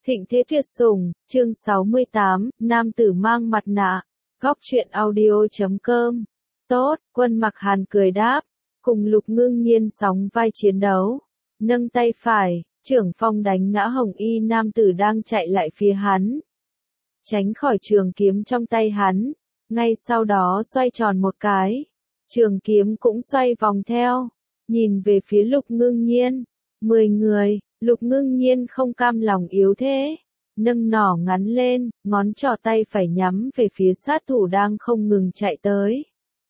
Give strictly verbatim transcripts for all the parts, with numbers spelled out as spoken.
Thịnh thế tuyệt sủng, chương sáu mươi tám, nam tử mang mặt nạ. Góc truyện audio chấm com. Tốt, Quân Mặc Hàn cười đáp, cùng Lục Ngưng Nhiên sóng vai chiến đấu. Nâng tay phải, trưởng phong đánh ngã hồng y nam tử đang chạy lại phía hắn. Tránh khỏi trường kiếm trong tay hắn, ngay sau đó xoay tròn một cái. Trường kiếm cũng xoay vòng theo, nhìn về phía Lục Ngưng Nhiên. Mười người. Lục Ngưng Nhiên không cam lòng yếu thế, nâng nỏ ngắn lên, ngón trỏ tay phải nhắm về phía sát thủ đang không ngừng chạy tới.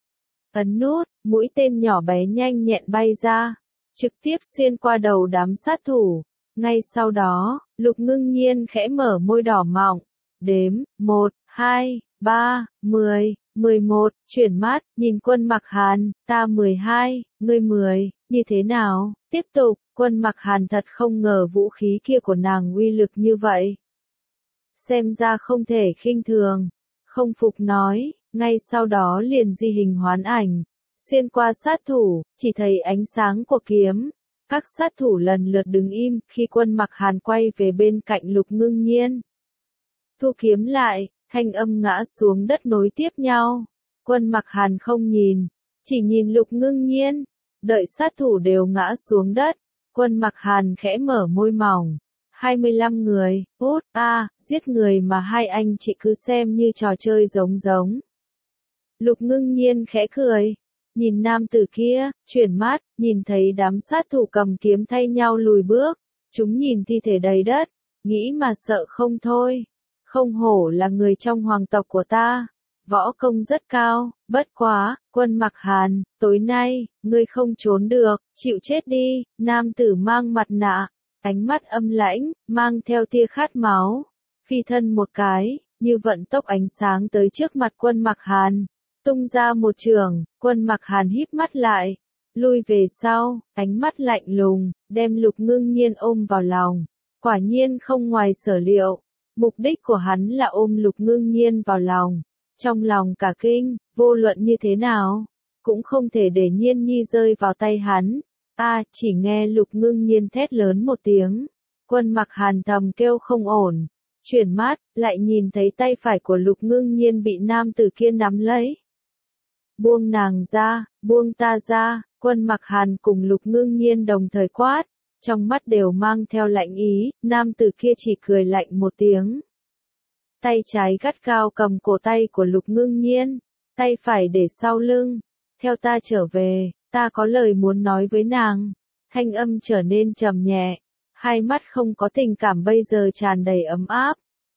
Ấn nút, mũi tên nhỏ bé nhanh nhẹn bay ra, trực tiếp xuyên qua đầu đám sát thủ. Ngay sau đó, Lục Ngưng Nhiên khẽ mở môi đỏ mọng, đếm, một, hai, ba, mười, mười một, chuyển mắt, nhìn Quân Mặc Hàn, ta mười hai, ngươi mười, như thế nào, tiếp tục. Quân Mặc Hàn thật không ngờ vũ khí kia của nàng uy lực như vậy. Xem ra không thể khinh thường. Không phục nói, ngay sau đó liền di hình hoán ảnh. Xuyên qua sát thủ, chỉ thấy ánh sáng của kiếm. Các sát thủ lần lượt đứng im khi Quân Mặc Hàn quay về bên cạnh Lục Ngưng Nhiên. Thu kiếm lại, thanh âm ngã xuống đất nối tiếp nhau. Quân Mặc Hàn không nhìn, chỉ nhìn Lục Ngưng Nhiên. Đợi sát thủ đều ngã xuống đất. Quân Mặc Hàn khẽ mở môi mỏng. hai mươi lăm người, út, a, à, giết người mà hai anh chị cứ xem như trò chơi giống giống. Lục Ngưng Nhiên khẽ cười. Nhìn nam tử kia, chuyển mắt, nhìn thấy đám sát thủ cầm kiếm thay nhau lùi bước. Chúng nhìn thi thể đầy đất, nghĩ mà sợ không thôi. Không hổ là người trong hoàng tộc của ta. Võ công rất cao, bất quá, Quân Mặc Hàn, tối nay, ngươi không trốn được, chịu chết đi. Nam tử mang mặt nạ, ánh mắt âm lãnh, mang theo tia khát máu, phi thân một cái, như vận tốc ánh sáng tới trước mặt Quân Mặc Hàn, tung ra một trường. Quân Mặc Hàn híp mắt lại, lui về sau, ánh mắt lạnh lùng, đem Lục Ngưng Nhiên ôm vào lòng. Quả nhiên không ngoài sở liệu, mục đích của hắn là ôm Lục Ngưng Nhiên vào lòng. Trong lòng cả kinh, vô luận như thế nào, cũng không thể để Nhiên Nhi rơi vào tay hắn. A, à, chỉ nghe Lục Ngưng Nhiên thét lớn một tiếng. Quân Mặc Hàn thầm kêu không ổn, chuyển mắt, lại nhìn thấy tay phải của Lục Ngưng Nhiên bị nam tử kia nắm lấy. Buông nàng ra, buông ta ra. Quân Mặc Hàn cùng Lục Ngưng Nhiên đồng thời quát, trong mắt đều mang theo lạnh ý. Nam tử kia chỉ cười lạnh một tiếng. Tay trái gắt cao cầm cổ tay của Lục Ngưng Nhiên, tay phải để sau lưng. Theo ta trở về, ta có lời muốn nói với nàng. Thanh âm trở nên trầm nhẹ, hai mắt không có tình cảm bây giờ tràn đầy ấm áp.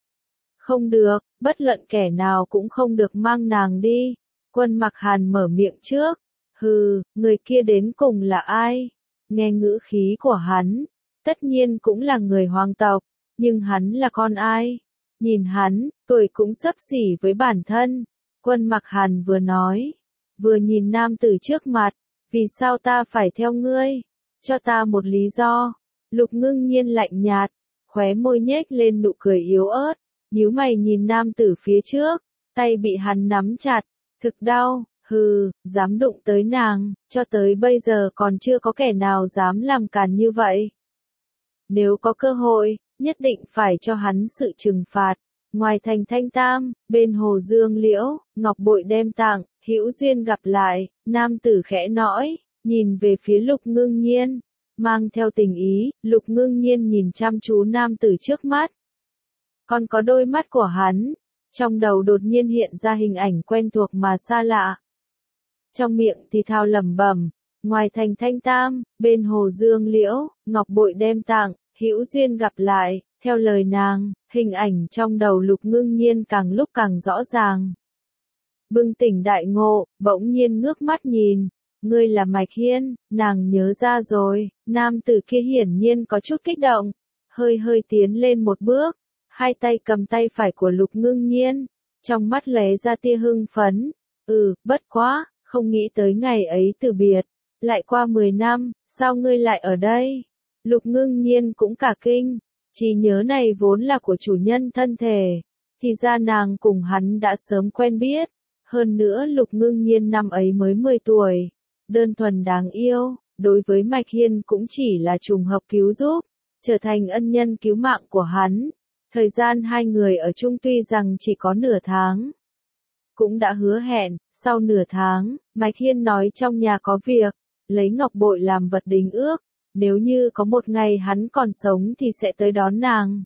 Không được, bất luận kẻ nào cũng không được mang nàng đi. Quân Mặc Hàn mở miệng trước. Hừ, người kia đến cùng là ai? Nghe ngữ khí của hắn, tất nhiên cũng là người hoàng tộc, nhưng hắn là con ai? Nhìn hắn, tuổi cũng xấp xỉ với bản thân. Quân Mặc Hàn vừa nói, vừa nhìn nam tử trước mặt. Vì sao ta phải theo ngươi? Cho ta một lý do. Lục Ngưng Nhiên lạnh nhạt, khóe môi nhếch lên nụ cười yếu ớt, nhíu mày nhìn nam tử phía trước, tay bị hắn nắm chặt, thực đau. Hừ, dám đụng tới nàng, cho tới bây giờ còn chưa có kẻ nào dám làm càn như vậy. Nếu có cơ hội, nhất định phải cho hắn sự trừng phạt. Ngoài thành Thanh Tam, bên hồ Dương Liễu, ngọc bội đem tặng, hữu duyên gặp lại. Nam tử khẽ nói, nhìn về phía Lục Ngưng Nhiên, mang theo tình ý. Lục Ngưng Nhiên nhìn chăm chú nam tử trước mắt, còn có đôi mắt của hắn, trong đầu đột nhiên hiện ra hình ảnh quen thuộc mà xa lạ. Trong miệng thì thào lẩm bẩm, ngoài thành Thanh Tam, bên hồ Dương Liễu, ngọc bội đem tặng, hữu duyên gặp lại. Theo lời nàng, hình ảnh trong đầu Lục Ngưng Nhiên càng lúc càng rõ ràng. Bừng tỉnh đại ngộ, bỗng nhiên ngước mắt nhìn. Ngươi là Mạch Hiên, nàng nhớ ra rồi. Nam tử kia hiển nhiên có chút kích động, hơi hơi tiến lên một bước, hai tay cầm tay phải của Lục Ngưng Nhiên, trong mắt lóe ra tia hưng phấn. Ừ, bất quá, không nghĩ tới ngày ấy từ biệt, lại qua mười năm, sao ngươi lại ở đây? Lục Ngưng Nhiên cũng cả kinh. Trí nhớ này vốn là của chủ nhân thân thể, thì ra nàng cùng hắn đã sớm quen biết. Hơn nữa Lục Ngưng Nhiên năm ấy mới mười tuổi, đơn thuần đáng yêu, đối với Mạch Hiên cũng chỉ là trùng hợp cứu giúp, trở thành ân nhân cứu mạng của hắn. Thời gian hai người ở chung tuy rằng chỉ có nửa tháng. Cũng đã hứa hẹn, sau nửa tháng, Mạch Hiên nói trong nhà có việc, lấy ngọc bội làm vật đính ước, nếu như có một ngày hắn còn sống thì sẽ tới đón nàng.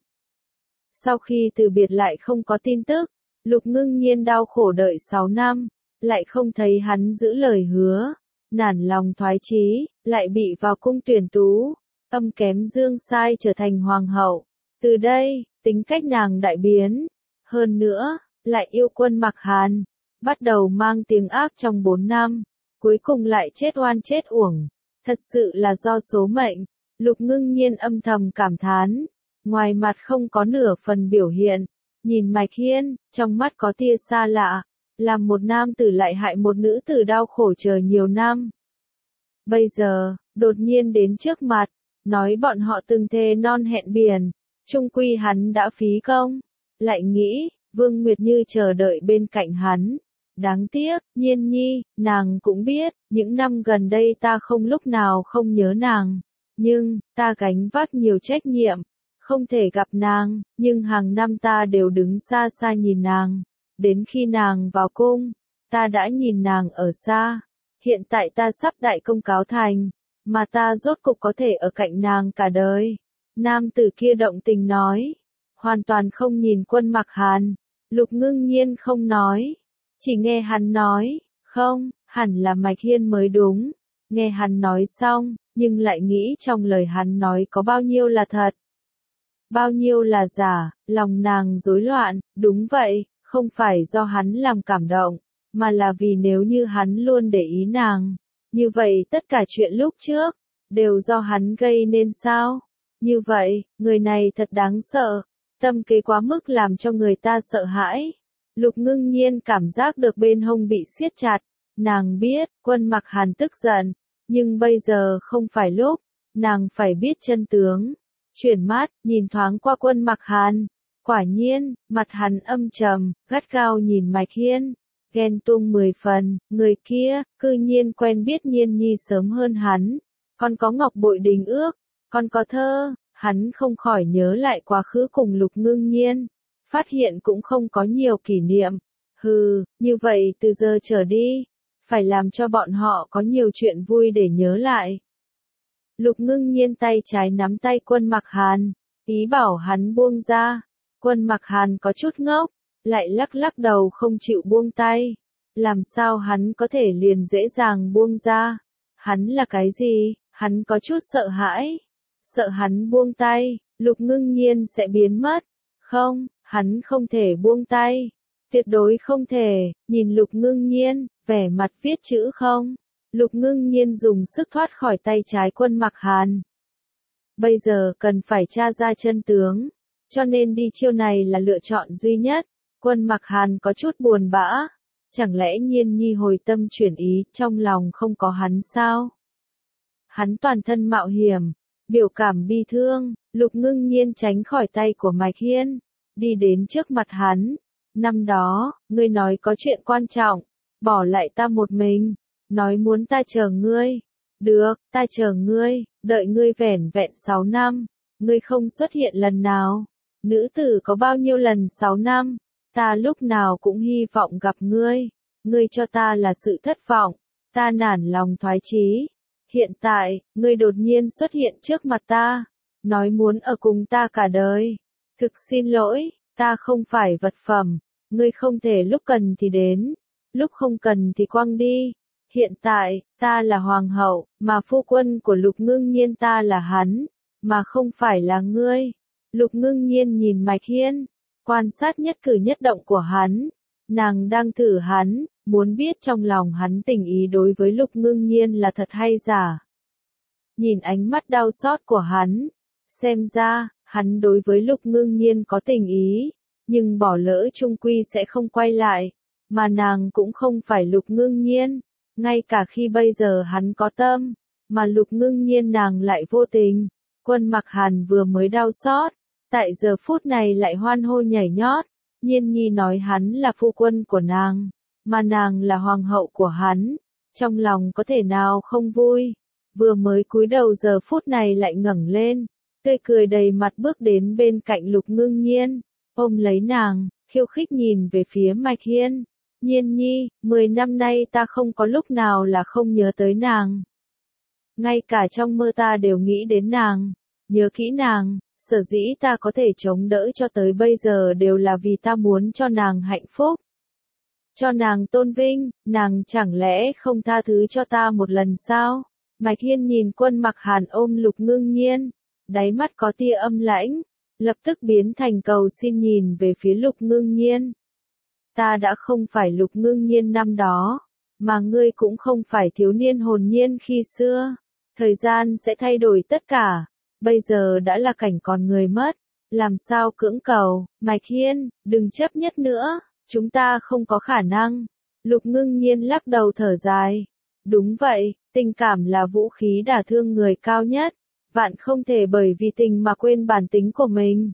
Sau khi từ biệt lại không có tin tức, Lục Ngưng Nhiên đau khổ đợi sáu năm, lại không thấy hắn giữ lời hứa, nản lòng thoái chí, lại bị vào cung tuyển tú, âm kém dương sai trở thành hoàng hậu. Từ đây, tính cách nàng đại biến, hơn nữa, lại yêu Quân Mặc Hàn, bắt đầu mang tiếng ác trong bốn năm, cuối cùng lại chết oan chết uổng, thật sự là do số mệnh. Lục Ngưng Nhiên âm thầm cảm thán, ngoài mặt không có nửa phần biểu hiện, nhìn Mạch Hiên, trong mắt có tia xa lạ, làm một nam tử lại hại một nữ tử đau khổ chờ nhiều năm. Bây giờ, đột nhiên đến trước mặt, nói bọn họ từng thề non hẹn biển, chung quy hắn đã phí công, lại nghĩ, Vương Nguyệt Như chờ đợi bên cạnh hắn. Đáng tiếc, Nhiên Nhi, nàng cũng biết, những năm gần đây ta không lúc nào không nhớ nàng, nhưng, ta gánh vác nhiều trách nhiệm, không thể gặp nàng, nhưng hàng năm ta đều đứng xa xa nhìn nàng, đến khi nàng vào cung, ta đã nhìn nàng ở xa, hiện tại ta sắp đại công cáo thành, mà ta rốt cục có thể ở cạnh nàng cả đời. Nam tử kia động tình nói, hoàn toàn không nhìn Quân Mặc Hàn, Lục Ngưng Nhiên không nói, chỉ nghe hắn nói, không, hẳn là Mạch Hiên mới đúng, nghe hắn nói xong, nhưng lại nghĩ trong lời hắn nói có bao nhiêu là thật, bao nhiêu là giả, lòng nàng rối loạn, đúng vậy, không phải do hắn làm cảm động, mà là vì nếu như hắn luôn để ý nàng, như vậy tất cả chuyện lúc trước, đều do hắn gây nên sao? Như vậy, người này thật đáng sợ, tâm kế quá mức làm cho người ta sợ hãi. Lục Ngưng Nhiên cảm giác được bên hông bị siết chặt, nàng biết, Quân Mặc Hàn tức giận, nhưng bây giờ không phải lúc, nàng phải biết chân tướng. Chuyển mắt, nhìn thoáng qua Quân Mặc Hàn, quả nhiên, mặt hắn âm trầm, gắt gao nhìn Mạch Hiên, ghen tuông mười phần, người kia, cư nhiên quen biết Nhiên Nhi sớm hơn hắn, còn có ngọc bội đính ước, còn có thơ, hắn không khỏi nhớ lại quá khứ cùng Lục Ngưng Nhiên, phát hiện cũng không có nhiều kỷ niệm, hừ, như vậy từ giờ trở đi, phải làm cho bọn họ có nhiều chuyện vui để nhớ lại. Lục Ngưng Nhiên tay trái nắm tay Quân Mặc Hàn, ý bảo hắn buông ra, Quân Mặc Hàn có chút ngốc, lại lắc lắc đầu không chịu buông tay, làm sao hắn có thể liền dễ dàng buông ra, hắn là cái gì, hắn có chút sợ hãi, sợ hắn buông tay, Lục Ngưng Nhiên sẽ biến mất, không, hắn không thể buông tay, tuyệt đối không thể, nhìn Lục Ngưng Nhiên, vẻ mặt viết chữ không. Lục Ngưng Nhiên dùng sức thoát khỏi tay trái Quân Mặc Hàn. Bây giờ cần phải tra ra chân tướng, cho nên đi chiêu này là lựa chọn duy nhất. Quân Mặc Hàn có chút buồn bã, chẳng lẽ Nhiên Nhi hồi tâm chuyển ý, trong lòng không có hắn sao? Hắn toàn thân mạo hiểm, biểu cảm bi thương, Lục Ngưng Nhiên tránh khỏi tay của Mạch Hiên, đi đến trước mặt hắn. Năm đó, ngươi nói có chuyện quan trọng, bỏ lại ta một mình. Nói muốn ta chờ ngươi. Được, ta chờ ngươi, đợi ngươi vẻn vẹn sáu năm. Ngươi không xuất hiện lần nào. Nữ tử có bao nhiêu lần sáu năm. Ta lúc nào cũng hy vọng gặp ngươi. Ngươi cho ta là sự thất vọng. Ta nản lòng thoái chí. Hiện tại, ngươi đột nhiên xuất hiện trước mặt ta. Nói muốn ở cùng ta cả đời. Thực xin lỗi, ta không phải vật phẩm. Ngươi không thể lúc cần thì đến. Lúc không cần thì quăng đi. Hiện tại, ta là hoàng hậu, mà phu quân của Lục Ngưng Nhiên ta là hắn, mà không phải là ngươi. Lục Ngưng Nhiên nhìn Mạch Hiên, quan sát nhất cử nhất động của hắn. Nàng đang thử hắn, muốn biết trong lòng hắn tình ý đối với Lục Ngưng Nhiên là thật hay giả. Nhìn ánh mắt đau xót của hắn, xem ra, hắn đối với Lục Ngưng Nhiên có tình ý, nhưng bỏ lỡ chung quy sẽ không quay lại, mà nàng cũng không phải Lục Ngưng Nhiên. Ngay cả khi bây giờ hắn có tâm, mà Lục Ngưng Nhiên nàng lại vô tình, Quân Mặc Hàn vừa mới đau xót, tại giờ phút này lại hoan hô nhảy nhót, Nhiên Nhi nói hắn là phu quân của nàng, mà nàng là hoàng hậu của hắn, trong lòng có thể nào không vui, vừa mới cúi đầu giờ phút này lại ngẩng lên, tươi cười đầy mặt bước đến bên cạnh Lục Ngưng Nhiên, ôm lấy nàng, khiêu khích nhìn về phía Mạch Hiên. Nhiên nhi, mười năm nay ta không có lúc nào là không nhớ tới nàng. Ngay cả trong mơ ta đều nghĩ đến nàng, nhớ kỹ nàng, sở dĩ ta có thể chống đỡ cho tới bây giờ đều là vì ta muốn cho nàng hạnh phúc. Cho nàng tôn vinh, nàng chẳng lẽ không tha thứ cho ta một lần sao? Mạch Hiên nhìn Quân Mặc Hàn ôm Lục Ngưng Nhiên, đáy mắt có tia âm lãnh, lập tức biến thành cầu xin nhìn về phía Lục Ngưng Nhiên. Ta đã không phải Lục Ngưng Nhiên năm đó, mà ngươi cũng không phải thiếu niên hồn nhiên khi xưa. Thời gian sẽ thay đổi tất cả, bây giờ đã là cảnh còn người mất, làm sao cưỡng cầu? Mạch Hiên, đừng chấp nhất nữa, chúng ta không có khả năng. Lục Ngưng Nhiên lắc đầu thở dài. Đúng vậy, tình cảm là vũ khí đả thương người cao nhất, vạn không thể bởi vì tình mà quên bản tính của mình.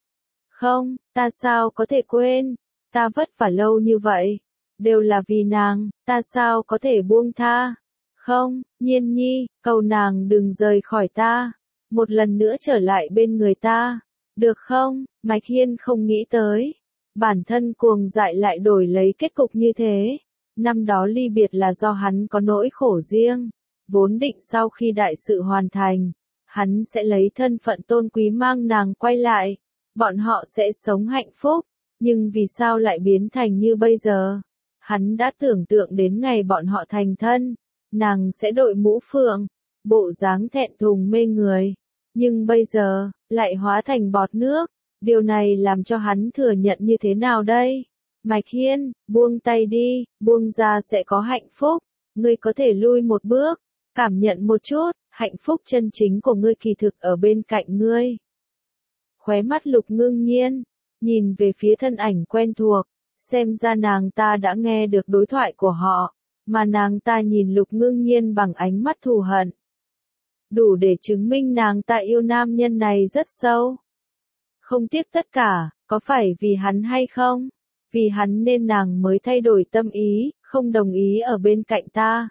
Không, ta sao có thể quên, ta vất vả lâu như vậy, đều là vì nàng, ta sao có thể buông tha. Không, Nhiên nhi, cầu nàng đừng rời khỏi ta, một lần nữa trở lại bên người ta, được không? Mạch Hiên không nghĩ tới, bản thân cuồng dại lại đổi lấy kết cục như thế. Năm đó ly biệt là do hắn có nỗi khổ riêng, vốn định sau khi đại sự hoàn thành, hắn sẽ lấy thân phận tôn quý mang nàng quay lại, bọn họ sẽ sống hạnh phúc, nhưng vì sao lại biến thành như bây giờ? Hắn đã tưởng tượng đến ngày bọn họ thành thân, nàng sẽ đội mũ phượng, bộ dáng thẹn thùng mê người, nhưng bây giờ, lại hóa thành bọt nước, điều này làm cho hắn thừa nhận như thế nào đây? Mạch Hiên, buông tay đi, buông ra sẽ có hạnh phúc, ngươi có thể lui một bước, cảm nhận một chút, hạnh phúc chân chính của ngươi kỳ thực ở bên cạnh ngươi. Khóe mắt Lục Ngưng Nhiên, nhìn về phía thân ảnh quen thuộc, xem ra nàng ta đã nghe được đối thoại của họ, mà nàng ta nhìn Lục Ngưng Nhiên bằng ánh mắt thù hận. Đủ để chứng minh nàng ta yêu nam nhân này rất sâu. Không tiếc tất cả, có phải vì hắn hay không? Vì hắn nên nàng mới thay đổi tâm ý, không đồng ý ở bên cạnh ta.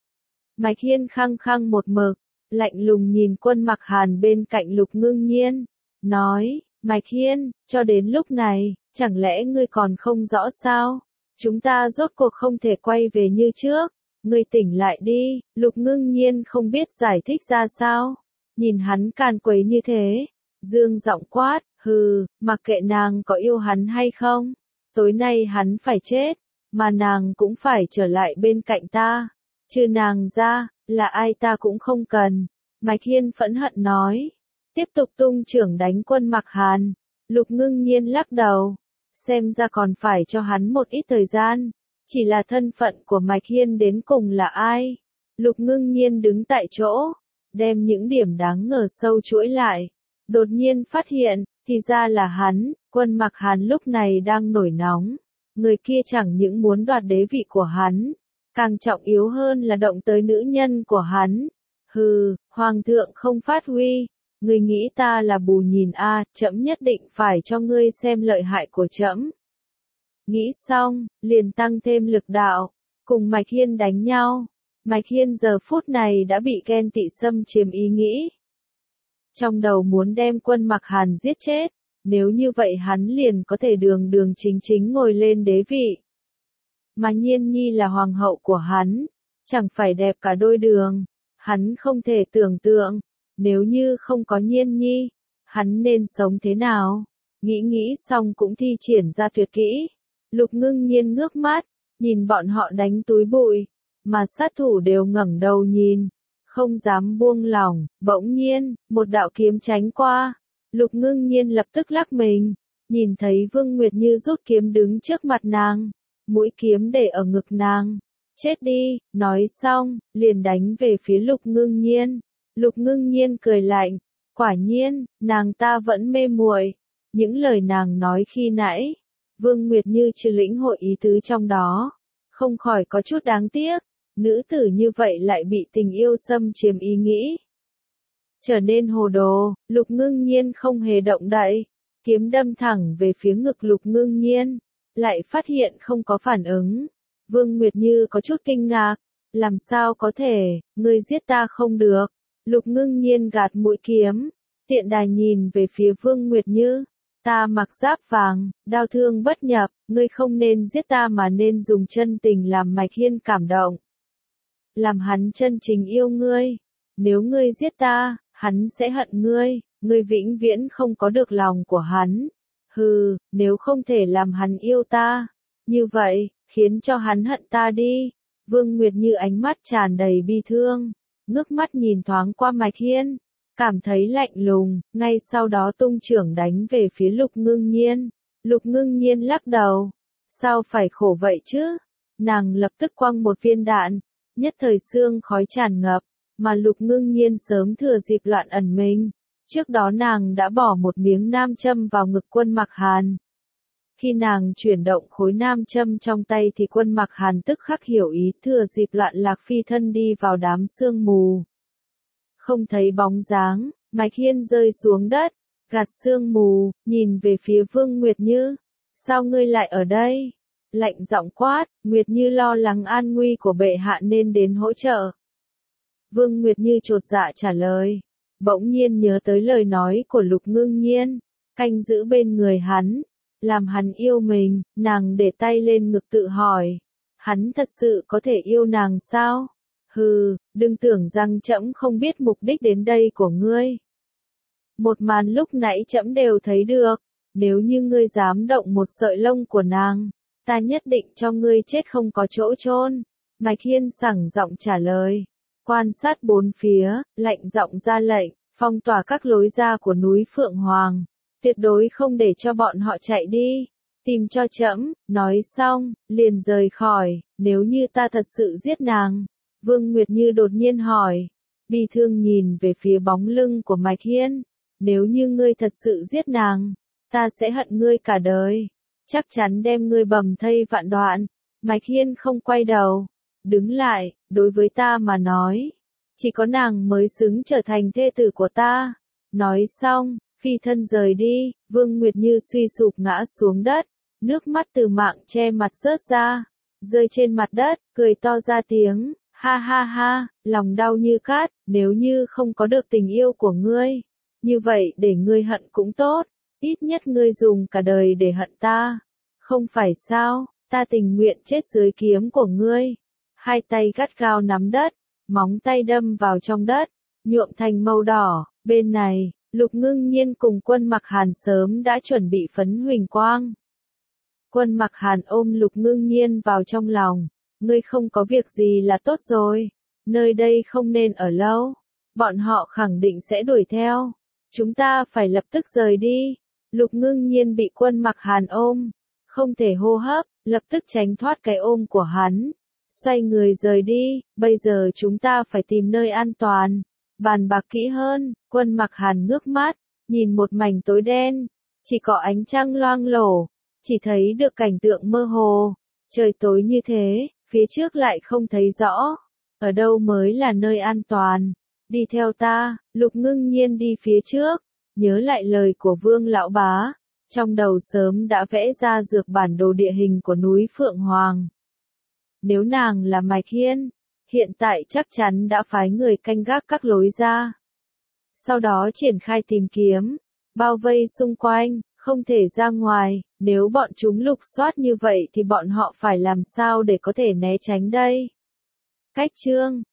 Mạch Hiên khăng khăng một mực, lạnh lùng nhìn Quân Mặc Hàn bên cạnh Lục Ngưng Nhiên, nói, Mạch Hiên, cho đến lúc này, chẳng lẽ ngươi còn không rõ sao? Chúng ta rốt cuộc không thể quay về như trước, ngươi tỉnh lại đi. Lục Ngưng Nhiên không biết giải thích ra sao, nhìn hắn càn quấy như thế, dương giọng quát, hừ, mặc kệ nàng có yêu hắn hay không, tối nay hắn phải chết, mà nàng cũng phải trở lại bên cạnh ta, trừ nàng ra, là ai ta cũng không cần. Mạch Hiên phẫn hận nói, tiếp tục tung chưởng đánh Quân Mặc Hàn. Lục Ngưng Nhiên lắc đầu, xem ra còn phải cho hắn một ít thời gian, chỉ là thân phận của Mạch Hiên đến cùng là ai? Lục Ngưng Nhiên đứng tại chỗ, đem những điểm đáng ngờ sâu chuỗi lại, đột nhiên phát hiện, thì ra là hắn. Quân Mặc Hàn lúc này đang nổi nóng, người kia chẳng những muốn đoạt đế vị của hắn, càng trọng yếu hơn là động tới nữ nhân của hắn. Hừ, Hoàng thượng không phát huy, ngươi nghĩ ta là bù nhìn a? À, trẫm nhất định phải cho ngươi xem lợi hại của trẫm. Nghĩ xong, liền tăng thêm lực đạo, cùng Mạch Hiên đánh nhau. Mạch Hiên giờ phút này đã bị ghen tị xâm chiếm ý nghĩ. Trong đầu muốn đem Quân Mặc Hàn giết chết, nếu như vậy hắn liền có thể đường đường chính chính ngồi lên đế vị. Mà Nhiên nhi là hoàng hậu của hắn, chẳng phải đẹp cả đôi đường, hắn không thể tưởng tượng, nếu như không có Nhiên nhi, hắn nên sống thế nào? Nghĩ nghĩ xong cũng thi triển ra tuyệt kỹ. Lục Ngưng Nhiên ngước mắt, nhìn bọn họ đánh túi bụi, mà sát thủ đều ngẩng đầu nhìn, không dám buông lỏng. Bỗng nhiên, một đạo kiếm tránh qua, Lục Ngưng Nhiên lập tức lắc mình, nhìn thấy Vương Nguyệt Như rút kiếm đứng trước mặt nàng, mũi kiếm để ở ngực nàng. Chết đi, nói xong, liền đánh về phía Lục Ngưng Nhiên. Lục Ngưng Nhiên cười lạnh, quả nhiên, nàng ta vẫn mê muội. Những lời nàng nói khi nãy, Vương Nguyệt Như chưa lĩnh hội ý tứ trong đó, không khỏi có chút đáng tiếc, nữ tử như vậy lại bị tình yêu xâm chiếm ý nghĩ. Trở nên hồ đồ, Lục Ngưng Nhiên không hề động đậy, kiếm đâm thẳng về phía ngực Lục Ngưng Nhiên, lại phát hiện không có phản ứng. Vương Nguyệt Như có chút kinh ngạc, làm sao có thể, ngươi giết ta không được. Lục Ngưng Nhiên gạt mũi kiếm, tiện đà nhìn về phía Vương Nguyệt Như, Ta mặc giáp vàng, đao thương bất nhập, ngươi không nên giết ta mà nên dùng chân tình làm Mạch Hiên cảm động. Làm hắn chân chính yêu ngươi. Nếu ngươi giết ta, hắn sẽ hận ngươi, ngươi vĩnh viễn không có được lòng của hắn. Hừ, nếu không thể làm hắn yêu ta, như vậy, khiến cho hắn hận ta đi. Vương Nguyệt Như ánh mắt tràn đầy bi thương, ngước mắt nhìn thoáng qua Mạch Hiên, cảm thấy lạnh lùng, ngay sau đó tung chưởng đánh về phía Lục Ngưng Nhiên. Lục Ngưng Nhiên lắc đầu, sao phải khổ vậy chứ? Nàng lập tức quăng một viên đạn, nhất thời xương khói tràn ngập, mà Lục Ngưng Nhiên sớm thừa dịp loạn ẩn mình. Trước đó nàng đã bỏ một miếng nam châm vào ngực Quân Mặc Hàn. Khi nàng chuyển động khối nam châm trong tay thì Quân Mặc Hàn tức khắc hiểu ý, thừa dịp loạn lạc phi thân đi vào đám sương mù. Không thấy bóng dáng, Mạch Hiên rơi xuống đất, gạt sương mù, nhìn về phía Vương Nguyệt Như. Sao ngươi lại ở đây? Lạnh giọng quát, Nguyệt Như lo lắng an nguy của bệ hạ nên đến hỗ trợ. Vương Nguyệt Như chột dạ trả lời, bỗng nhiên nhớ tới lời nói của Lục Ngưng Nhiên, canh giữ bên người hắn, làm hắn yêu mình, nàng để tay lên ngực tự hỏi, hắn thật sự có thể yêu nàng sao? Hừ, đừng tưởng rằng trẫm không biết mục đích đến đây của ngươi. Một màn lúc nãy trẫm đều thấy được, nếu như ngươi dám động một sợi lông của nàng, ta nhất định cho ngươi chết không có chỗ chôn. Mạch Hiên sảng giọng trả lời, quan sát bốn phía, lạnh giọng ra lệnh, phong tỏa các lối ra của núi Phượng Hoàng, tuyệt đối không để cho bọn họ chạy đi, tìm cho trẫm. Nói xong, liền rời khỏi. Nếu như ta thật sự giết nàng, Vương Nguyệt Như đột nhiên hỏi, bi thương nhìn về phía bóng lưng của Mạch Hiên, nếu như ngươi thật sự giết nàng, ta sẽ hận ngươi cả đời, chắc chắn đem ngươi bầm thây vạn đoạn. Mạch Hiên không quay đầu, đứng lại, đối với ta mà nói, chỉ có nàng mới xứng trở thành thê tử của ta. Nói xong, phi thân rời đi. Vương Nguyệt Như suy sụp ngã xuống đất, nước mắt từ mạng che mặt rớt ra, rơi trên mặt đất, cười to ra tiếng, ha ha ha, lòng đau như cát, nếu như không có được tình yêu của ngươi, như vậy để ngươi hận cũng tốt, ít nhất ngươi dùng cả đời để hận ta, không phải sao? Ta tình nguyện chết dưới kiếm của ngươi. Hai tay gắt gao nắm đất, móng tay đâm vào trong đất, nhuộm thành màu đỏ. Bên này, Lục Ngưng Nhiên cùng Quân Mặc Hàn sớm đã chuẩn bị phấn huỳnh quang. Quân Mặc Hàn ôm Lục Ngưng Nhiên vào trong lòng, ngươi không có việc gì là tốt rồi, nơi đây không nên ở lâu, bọn họ khẳng định sẽ đuổi theo, chúng ta phải lập tức rời đi. Lục Ngưng Nhiên bị Quân Mặc Hàn ôm, không thể hô hấp, lập tức tránh thoát cái ôm của hắn, xoay người rời đi. Bây giờ chúng ta phải tìm nơi an toàn, bàn bạc kỹ hơn. Quân Mặc Hàn ngước mắt, nhìn một mảnh tối đen, chỉ có ánh trăng loang lổ, chỉ thấy được cảnh tượng mơ hồ, trời tối như thế, phía trước lại không thấy rõ, ở đâu mới là nơi an toàn. Đi theo ta. Lục Ngưng Nhiên đi phía trước, nhớ lại lời của Vương lão bá, trong đầu sớm đã vẽ ra dược bản đồ địa hình của núi Phượng Hoàng. Nếu nàng là Mạch Hiên, hiện tại chắc chắn đã phái người canh gác các lối ra. Sau đó triển khai tìm kiếm, bao vây xung quanh, không thể ra ngoài. Nếu bọn chúng lục soát như vậy thì bọn họ phải làm sao để có thể né tránh đây? Cách chương